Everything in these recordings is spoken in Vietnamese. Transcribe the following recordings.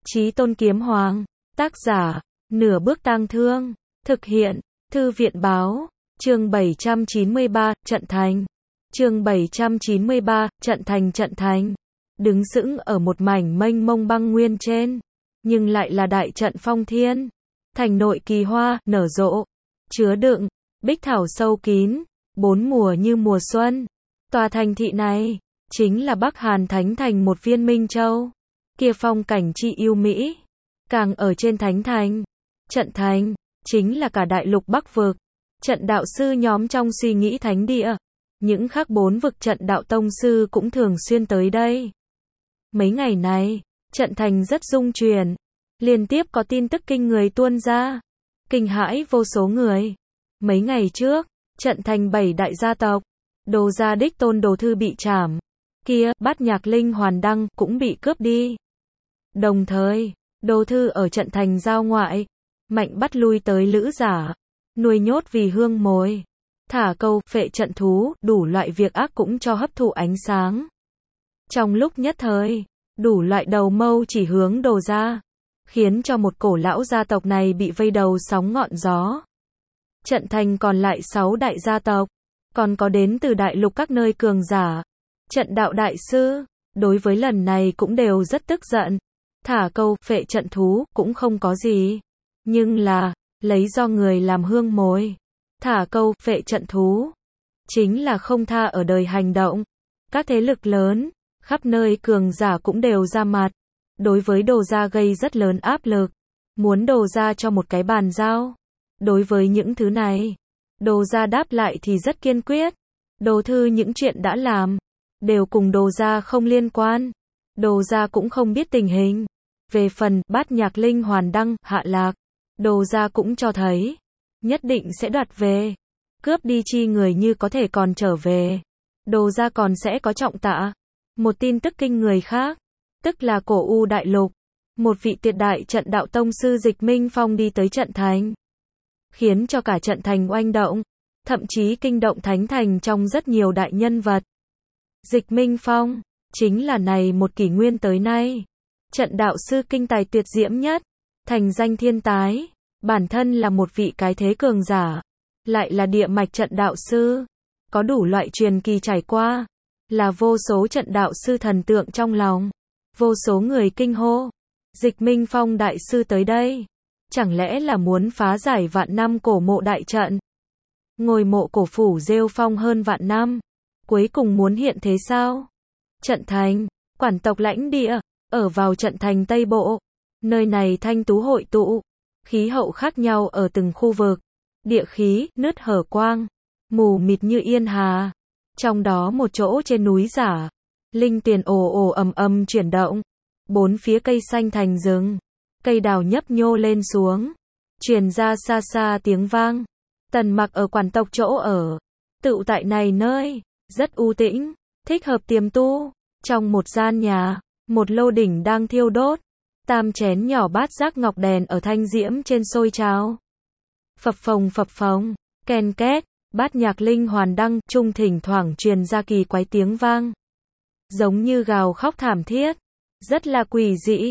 Chí Tôn Kiếm Hoàng. Tác giả, Nửa Bước Tang Thương. Thực hiện, Thư viện Báo. Chương 793, Trận Thành. Chương 793, Trận Thành. Đứng sững ở một mảnh mênh mông băng nguyên trên, nhưng lại là đại trận phong thiên. Thành nội kỳ hoa, nở rộ, chứa đựng, bích thảo sâu kín, bốn mùa như mùa xuân. Tòa thành thị này, chính là Bắc Hàn Thánh Thành, một viên minh châu. Kia phong cảnh chi yêu mỹ. Càng ở trên Thánh Thành, Trận Thành, chính là cả đại lục Bắc vực. Trận đạo sư nhóm trong suy nghĩ thánh địa. Những khác 4 vực trận đạo tông sư cũng thường xuyên tới đây. Mấy ngày này, Trận Thành rất rung chuyển. Liên tiếp có tin tức kinh người tuôn ra. Kinh hãi vô số người. Mấy ngày trước, Trận Thành 7 đại gia tộc, Đồ gia đích tôn Đồ Thư bị trảm. Kia, Bát Nhạc Linh Hoàn Đăng cũng bị cướp đi. Đồng thời, Đồ Thư ở Trận Thành giao ngoại, mạnh bắt lui tới lữ giả, nuôi nhốt vì hương mồi, thả câu, phệ trận thú, đủ loại việc ác cũng cho hấp thụ ánh sáng. Trong lúc nhất thời, đủ loại đầu mâu chỉ hướng Đồ gia, khiến cho một cổ lão gia tộc này bị vây đầu sóng ngọn gió. Trận Thành còn lại 6 đại gia tộc, còn có đến từ đại lục các nơi cường giả. Trận đạo đại sư, đối với lần này cũng đều rất tức giận. Thả câu, phệ trận thú, cũng không có gì. Nhưng là, lấy do người làm hương mồi. Thả câu, phệ trận thú, chính là không tha ở đời hành động. Các thế lực lớn, khắp nơi cường giả cũng đều ra mặt. Đối với Đồ gia gây rất lớn áp lực. Muốn Đồ gia cho một cái bàn giao. Đối với những thứ này, Đồ gia đáp lại thì rất kiên quyết. Đồ Thư những chuyện đã làm, đều cùng Đồ gia không liên quan. Đồ gia cũng không biết tình hình. Về phần Bát Nhạc Linh Hoàn Đăng, hạ lạc, Đồ gia cũng cho thấy, nhất định sẽ đoạt về. Cướp đi chi người như có thể còn trở về. Đồ gia còn sẽ có trọng tạ. Một tin tức kinh người khác, tức là cổ U đại lục, một vị tuyệt đại trận đạo tông sư Dịch Minh Phong đi tới Trận Thành, khiến cho cả Trận Thành oanh động, thậm chí kinh động Thánh Thành trong rất nhiều đại nhân vật. Dịch Minh Phong, chính là này một kỷ nguyên tới nay, trận đạo sư kinh tài tuyệt diễm nhất, thành danh thiên tái, bản thân là một vị cái thế cường giả, lại là địa mạch trận đạo sư, có đủ loại truyền kỳ trải qua, là vô số trận đạo sư thần tượng trong lòng, vô số người kinh hô, Dịch Minh Phong đại sư tới đây, chẳng lẽ là muốn phá giải vạn năm cổ mộ đại trận? Ngôi mộ cổ phủ rêu phong hơn vạn năm, cuối cùng muốn hiện thế sao? Trận Thành, quản tộc lãnh địa, ở vào Trận Thành Tây Bộ, nơi này thanh tú hội tụ, khí hậu khác nhau ở từng khu vực, địa khí, nứt hở quang, mù mịt như yên hà. Trong đó một chỗ trên núi giả, linh tiền ồ ồ ầm ầm chuyển động, bốn phía cây xanh thành rừng, cây đào nhấp nhô lên xuống, truyền ra xa xa tiếng vang. Tần Mặc ở quản tộc chỗ ở, tựu tại này nơi, rất u tĩnh, thích hợp tiềm tu. Trong một gian nhà, một lô đỉnh đang thiêu đốt, tam chén nhỏ bát giác ngọc đèn ở thanh diễm trên sôi trào. Phập phồng, ken két, Bát Nhạc Linh Hoàn Đăng trung thỉnh thoảng truyền ra kỳ quái tiếng vang, giống như gào khóc thảm thiết, rất là quỷ dị.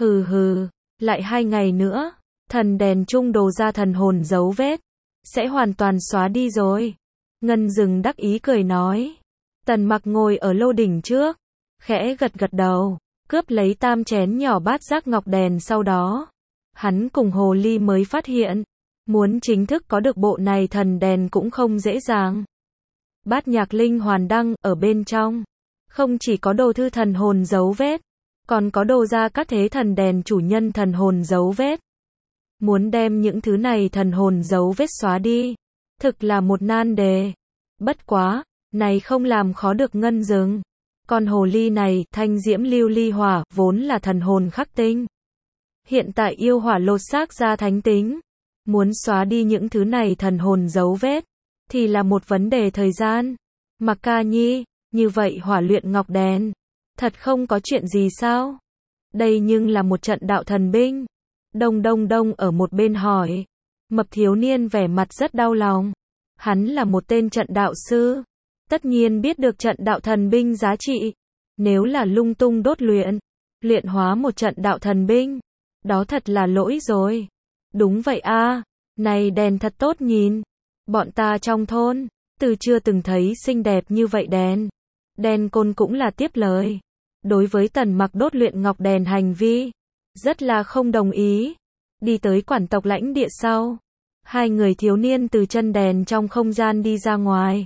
Hừ, lại 2 ngày nữa, thần đèn trung Đồ gia thần hồn dấu vết sẽ hoàn toàn xóa đi rồi. Ngân Dừng đắc ý cười nói. Tần Mặc ngồi ở lô đỉnh trước, khẽ gật đầu, cướp lấy tam chén nhỏ bát giác ngọc đèn. Sau đó, hắn cùng Hồ Ly mới phát hiện, muốn chính thức có được bộ này thần đèn cũng không dễ dàng. Bát Nhạc Linh Hoàn Đăng ở bên trong, không chỉ có Đồ Thư thần hồn dấu vết, còn có Đồ gia các thế thần đèn chủ nhân thần hồn dấu vết. Muốn đem những thứ này thần hồn dấu vết xóa đi, thực là một nan đề. Bất quá, này không làm khó được Ngân Dừng. Con hồ ly này, thanh diễm lưu ly hỏa, vốn là thần hồn khắc tinh. Hiện tại yêu hỏa lột xác ra thánh tính. Muốn xóa đi những thứ này thần hồn dấu vết, thì là một vấn đề thời gian. Mặc Ca Nhi, như vậy hỏa luyện ngọc đèn, thật không có chuyện gì sao? Đây nhưng là một trận đạo thần binh. Đông ở một bên hỏi. Mập thiếu niên vẻ mặt rất đau lòng. Hắn là một tên trận đạo sư, tất nhiên biết được trận đạo thần binh giá trị. Nếu là lung tung đốt luyện, luyện hóa một trận đạo thần binh. Đó thật là lỗi rồi. Đúng vậy a, này đèn thật tốt nhìn. Bọn ta trong thôn, từ chưa từng thấy xinh đẹp như vậy đèn. Đèn Côn cũng là tiếp lời. Đối với Tần Mặc đốt luyện ngọc đèn hành vi, rất là không đồng ý. Đi tới quản tộc lãnh địa sau. Hai người thiếu niên từ chân đèn trong không gian đi ra ngoài.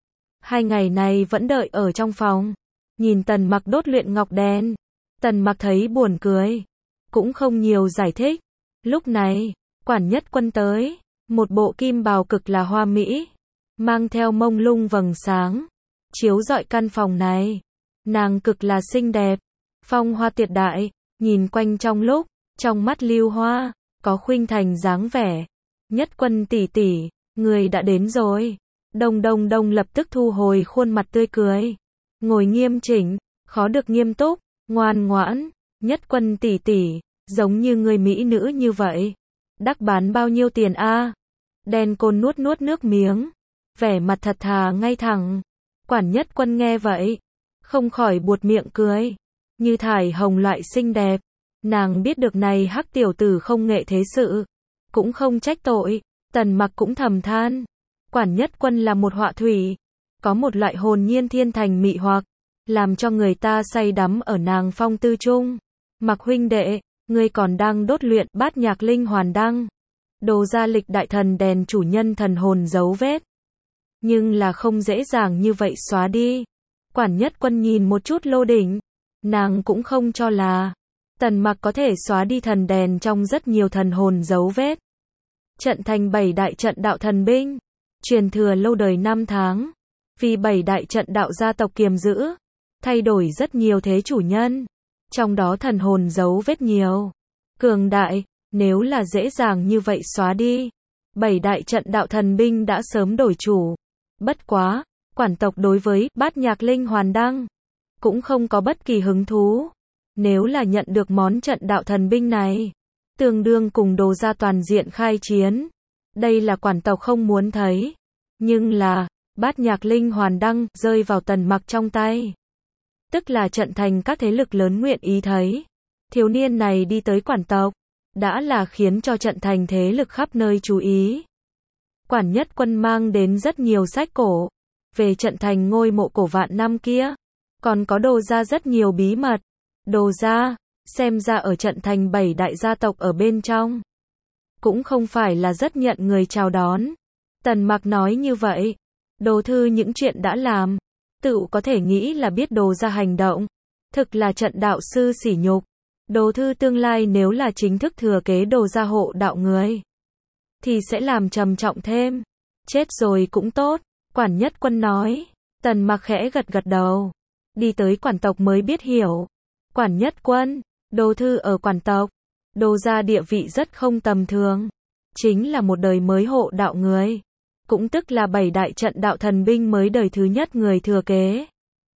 2 ngày này vẫn đợi ở trong phòng. Nhìn Tần Mặc đốt luyện ngọc đèn. Tần Mặc thấy buồn cười. Cũng không nhiều giải thích. Lúc này, quản nhất quân tới. Một bộ kim bào cực là hoa mỹ. Mang theo mông lung vầng sáng. Chiếu rọi căn phòng này. Nàng cực là xinh đẹp. Phong hoa tuyệt đại. Nhìn quanh trong lúc. Trong mắt lưu hoa. Có khuynh thành dáng vẻ. Nhất quân tỷ tỷ. Người đã đến rồi. Đông Đông Đông lập tức thu hồi khuôn mặt tươi cười. Ngồi nghiêm chỉnh. Khó được nghiêm túc. Ngoan ngoãn. Nhất quân tỷ tỷ. Giống như người mỹ nữ như vậy. Đắc bán bao nhiêu tiền a? Đen Côn nuốt nuốt nước miếng. Vẻ mặt thật thà ngay thẳng. Quản nhất quân nghe vậy. Không khỏi buột miệng cười. Như thải hồng loại xinh đẹp. Nàng biết được này hắc tiểu tử không nghệ thế sự. Cũng không trách tội. Tần Mặc cũng thầm than. Quản nhất quân là một họa thủy. Có một loại hồn nhiên thiên thành mị hoặc. Làm cho người ta say đắm ở nàng phong tư trung. Mặc huynh đệ, ngươi còn đang đốt luyện bát nhạc linh hoàn đăng. Đồ gia lịch đại thần đèn chủ nhân thần hồn dấu vết. Nhưng là không dễ dàng như vậy xóa đi. Quản nhất quân nhìn một chút Lô Đỉnh. Nàng cũng không cho là Tần Mặc có thể xóa đi thần đèn trong rất nhiều thần hồn dấu vết. Trận thành 7 đại trận đạo thần binh. Truyền thừa lâu đời 5 tháng. Vì 7 đại trận đạo gia tộc kiềm giữ. Thay đổi rất nhiều thế chủ nhân. Trong đó thần hồn dấu vết nhiều. Cường đại, nếu là dễ dàng như vậy xóa đi. 7 đại trận đạo thần binh đã sớm đổi chủ. Bất quá, quản tộc đối với bát nhạc linh hoàn đăng. Cũng không có bất kỳ hứng thú. Nếu là nhận được món trận đạo thần binh này. Tương đương cùng Đồ gia toàn diện khai chiến. Đây là quản tộc không muốn thấy. Nhưng là, bát nhạc linh hoàn đăng rơi vào Tần Mặc trong tay. Tức là trận thành các thế lực lớn nguyện ý thấy. Thiếu niên này đi tới quản tộc. Đã là khiến cho trận thành thế lực khắp nơi chú ý. Quản nhất quân mang đến rất nhiều sách cổ. Về trận thành ngôi mộ cổ vạn năm kia. Còn có Đồ gia rất nhiều bí mật. Đồ gia, xem ra ở trận thành 7 đại gia tộc ở bên trong. Cũng không phải là rất nhận người chào đón. Tần Mặc nói như vậy. Đồ thư những chuyện đã làm. Tự có thể nghĩ là biết Đồ gia hành động. Thực là trận đạo sư sỉ nhục. Đồ thư tương lai nếu là chính thức thừa kế Đồ gia hộ đạo người. Thì sẽ làm trầm trọng thêm. Chết rồi cũng tốt. Quản nhất quân nói. Tần Mặc khẽ gật gật đầu. Đi tới quản tộc mới biết hiểu. Quản nhất quân, Đồ thư ở quản tộc. Đồ gia địa vị rất không tầm thường. Chính là một đời mới hộ đạo người. Cũng tức là 7 đại trận đạo thần binh mới đời thứ nhất người thừa kế.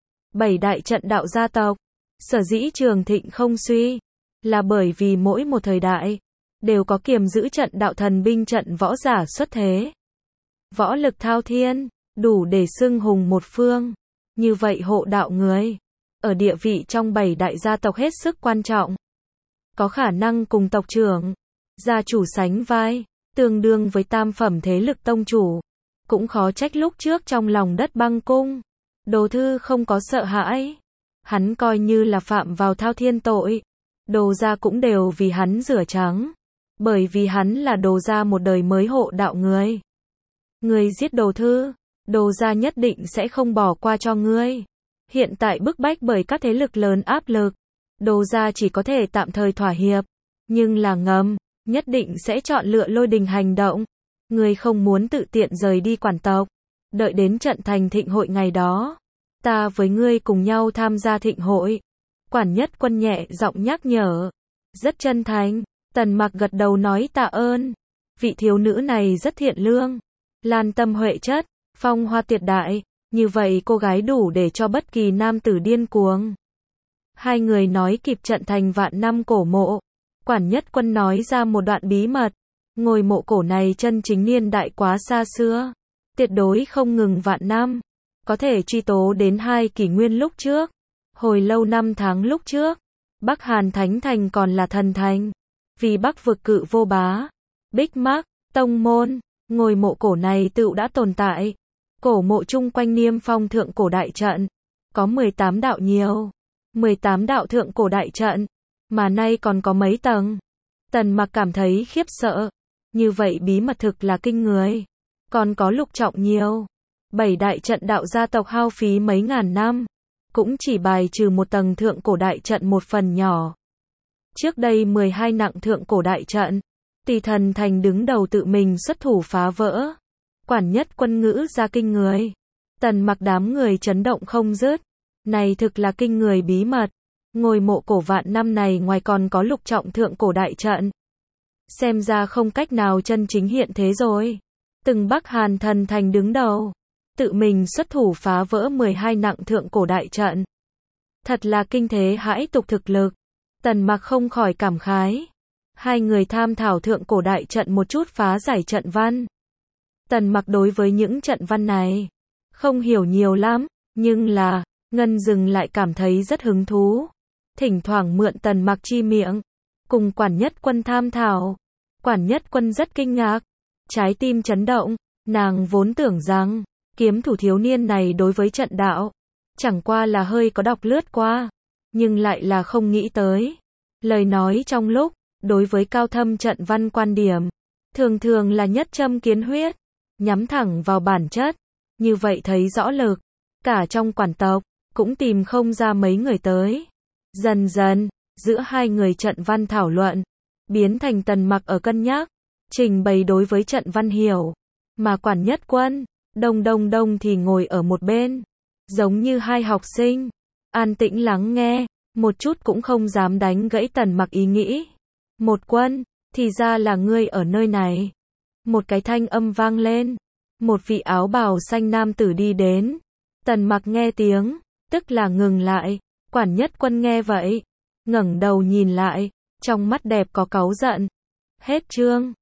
7 đại trận đạo gia tộc. Sở dĩ trường thịnh không suy. Là bởi vì mỗi một thời đại. Đều có kiềm giữ trận đạo thần binh trận võ giả xuất thế. Võ lực thao thiên. Đủ để xưng hùng một phương. Như vậy hộ đạo người. Ở địa vị trong 7 đại gia tộc hết sức quan trọng. Có khả năng cùng tộc trưởng. Gia chủ sánh vai. Tương đương với tam phẩm thế lực tông chủ. Cũng khó trách lúc trước trong lòng đất băng cung. Đồ thư không có sợ hãi. Hắn coi như là phạm vào thao thiên tội. Đồ gia cũng đều vì hắn rửa trắng. Bởi vì hắn là Đồ gia một đời mới hộ đạo người. Người giết Đồ thư. Đồ gia nhất định sẽ không bỏ qua cho ngươi. Hiện tại bức bách bởi các thế lực lớn áp lực. Đồ gia chỉ có thể tạm thời thỏa hiệp. Nhưng là ngầm. Nhất định sẽ chọn lựa Lôi Đình hành động. Ngươi không muốn tự tiện rời đi quản tộc. Đợi đến trận thành thịnh hội ngày đó. Ta với ngươi cùng nhau tham gia thịnh hội. Quản nhất quân nhẹ giọng nhắc nhở. Rất chân thành. Tần Mặc gật đầu nói tạ ơn. Vị thiếu nữ này rất thiện lương. Lan tâm huệ chất. Phong hoa tuyệt đại. Như vậy cô gái đủ để cho bất kỳ nam tử điên cuồng. Hai người nói kịp trận thành vạn năm cổ mộ. Quản nhất quân nói ra một đoạn bí mật. Ngôi mộ cổ này chân chính niên đại quá xa xưa. Tuyệt đối không ngừng vạn năm. Có thể truy tố đến 2 kỷ nguyên lúc trước. Hồi lâu năm tháng lúc trước. Bắc Hàn Thánh Thành còn là thần thành. Vì Bắc vực cự vô bá. Bích Mác, tông môn, ngôi mộ cổ này tựu đã tồn tại. Cổ mộ chung quanh niêm phong thượng cổ đại trận. Có 18 đạo nhiều. 18 đạo thượng cổ đại trận. Mà nay còn có mấy tầng. Tần Mặc cảm thấy khiếp sợ. Như vậy bí mật thực là kinh người. Còn có lục trọng nhiều. 7 đại trận đạo gia tộc hao phí mấy ngàn năm. Cũng chỉ bài trừ một tầng thượng cổ đại trận một phần nhỏ. Trước đây 12 nặng thượng cổ đại trận. Tỳ Thần Thành đứng đầu tự mình xuất thủ phá vỡ. Quản Nhất Quân ngữ ra kinh người. Tần Mặc đám người chấn động không dứt. Này thực là kinh người bí mật. Ngôi mộ cổ vạn năm này ngoài còn có lục trọng thượng cổ đại trận. Xem ra không cách nào chân chính hiện thế rồi. Từng Bắc Hàn Thần Thành đứng đầu. Tự mình xuất thủ phá vỡ 12 nặng thượng cổ đại trận. Thật là kinh thế hãi tục thực lực. Tần Mặc không khỏi cảm khái. Hai người tham thảo thượng cổ đại trận một chút phá giải trận văn. Tần Mặc đối với những trận văn này không hiểu nhiều lắm, nhưng là Ngân Dừng lại cảm thấy rất hứng thú. Thỉnh thoảng mượn Tần Mặc chi miệng, cùng Quản Nhất Quân tham thảo. Quản Nhất Quân rất kinh ngạc, trái tim chấn động, nàng vốn tưởng rằng kiếm thủ thiếu niên này đối với trận đạo chẳng qua là hơi có đọc lướt qua, nhưng lại là không nghĩ tới. Lời nói trong lúc đối với cao thâm trận văn quan điểm, thường thường là nhất châm kiến huyết, nhắm thẳng vào bản chất, như vậy thấy rõ lực. Cả trong quản tộc, cũng tìm không ra mấy người tới. Dần dần, giữa hai người trận văn thảo luận, biến thành Tần Mặc ở cân nhắc, trình bày đối với trận văn hiểu. Mà Quản Nhất Quân, đông thì ngồi ở một bên, giống như hai học sinh, an tĩnh lắng nghe, một chút cũng không dám đánh gãy Tần Mặc ý nghĩ. Một Quân, thì ra là ngươi ở nơi này. Một cái thanh âm vang lên, một vị áo bào xanh nam tử đi đến. Tần Mặc nghe tiếng, tức là ngừng lại. Quản Nhất Quân nghe vậy, ngẩng đầu nhìn lại, trong mắt đẹp có cáu giận. Hết chương.